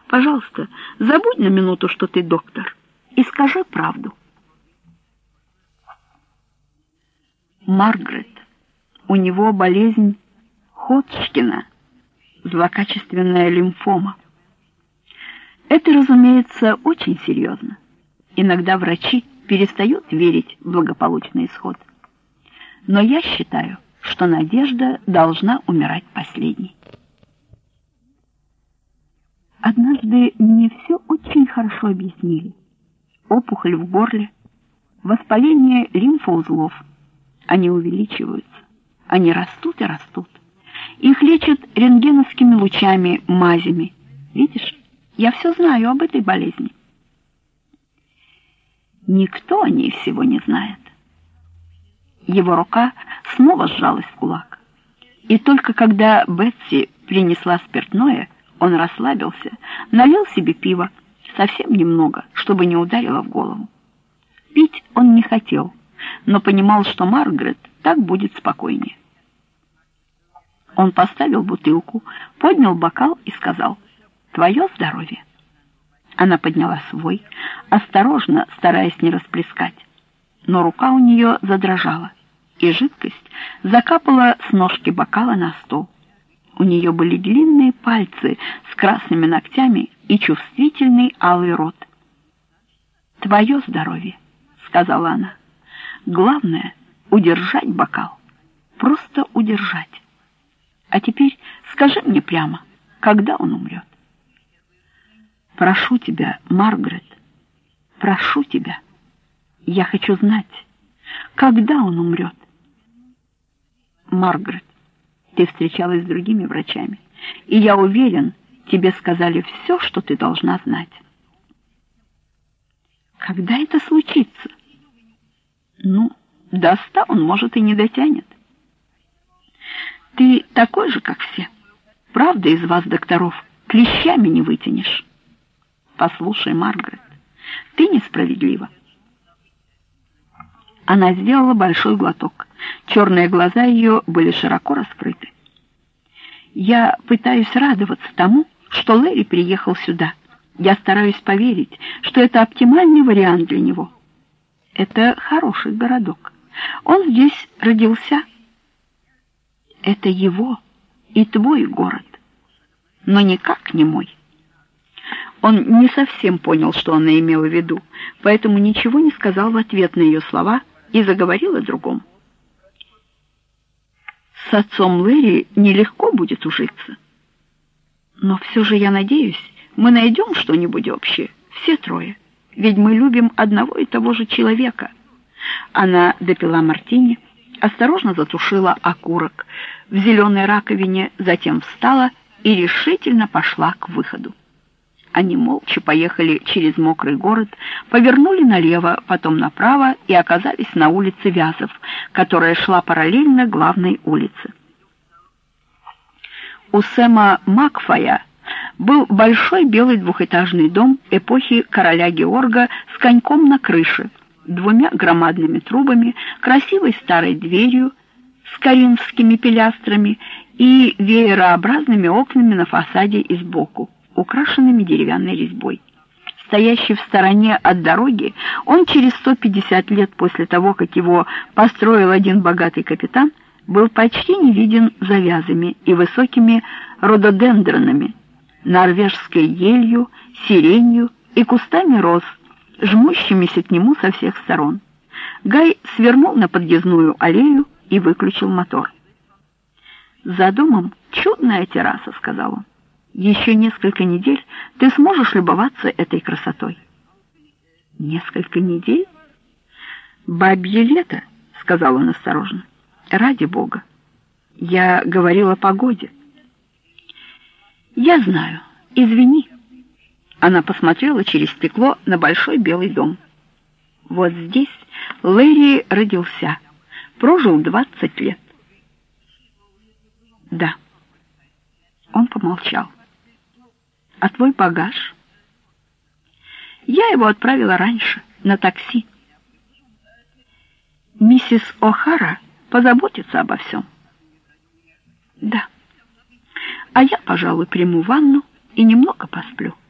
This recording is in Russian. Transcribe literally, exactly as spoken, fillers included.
Пожалуйста, забудь на минуту, что ты доктор, и скажи правду. Маргарет, у него болезнь Ходжкина, злокачественная лимфома. Это, разумеется, очень серьезно. Иногда врачи перестают верить в благополучный исход. Но я считаю, что надежда должна умирать последней. Однажды мне все очень хорошо объяснили. Опухоль в горле, воспаление лимфоузлов. Они увеличиваются, они растут и растут. Их лечат рентгеновскими лучами, мазями. Видишь, я все знаю об этой болезни. Никто о ней всего не знает. Его рука снова сжалась в кулак. И только когда Бетси принесла спиртное, он расслабился, налил себе пиво, совсем немного, чтобы не ударило в голову. Пить он не хотел, но понимал, что Маргарет так будет спокойнее. Он поставил бутылку, поднял бокал и сказал: «Твое здоровье». Она подняла свой, осторожно, стараясь не расплескать, но рука у нее задрожала, и жидкость закапала с ножки бокала на стол. У нее были длинные пальцы с красными ногтями и чувствительный алый рот. «Твое здоровье», — сказала она. «Главное — удержать бокал, просто удержать. А теперь скажи мне прямо, когда он умрет?» «Прошу тебя, Маргарет, прошу тебя. Я хочу знать, когда он умрет». «Маргарет, ты встречалась с другими врачами, и я уверен, тебе сказали все, что ты должна знать». «Когда это случится?» «Ну, до ста он, может, и не дотянет». «Ты такой же, как все. Правда, из вас, докторов, клещами не вытянешь». «Послушай, Маргарет, ты несправедлива». Она сделала большой глоток. Черные глаза ее были широко раскрыты. «Я пытаюсь радоваться тому, что Лэри приехал сюда. Я стараюсь поверить, что это оптимальный вариант для него. Это хороший городок. Он здесь родился. Это его и твой город, но никак не мой». Он не совсем понял, что она имела в виду, поэтому ничего не сказал в ответ на ее слова и заговорил о другом. «С отцом Лэри нелегко будет ужиться. Но все же, я надеюсь, мы найдем что-нибудь общее, все трое, ведь мы любим одного и того же человека». Она допила мартини, осторожно затушила окурок в зеленой раковине, затем встала и решительно пошла к выходу. Они молча поехали через мокрый город, повернули налево, потом направо и оказались на улице Вязов, которая шла параллельно главной улице. У Сэма Макфая был большой белый двухэтажный дом эпохи короля Георга с коньком на крыше, двумя громадными трубами, красивой старой дверью с коринфскими пилястрами и веерообразными окнами на фасаде и сбоку, украшенными деревянной резьбой. Стоящий в стороне от дороги, он через сто пятьдесят лет после того, как его построил один богатый капитан, был почти не виден за вязами и высокими рододендронами, норвежской елью, сиренью и кустами роз, жмущимися к нему со всех сторон. Гай свернул на подъездную аллею и выключил мотор. «За домом чудная терраса», — сказал он. «Еще несколько недель ты сможешь любоваться этой красотой». «Несколько недель?» «Бабье лето», — сказал он осторожно. «Ради Бога. Я говорила о погоде». «Я знаю. Извини». Она посмотрела через стекло на большой белый дом. «Вот здесь Лэри родился. Прожил двадцать лет». «Да». Он помолчал. «А твой багаж?» «Я его отправила раньше, на такси. Миссис О'Хара позаботится обо всем». «Да. А я, пожалуй, приму ванну и немного посплю».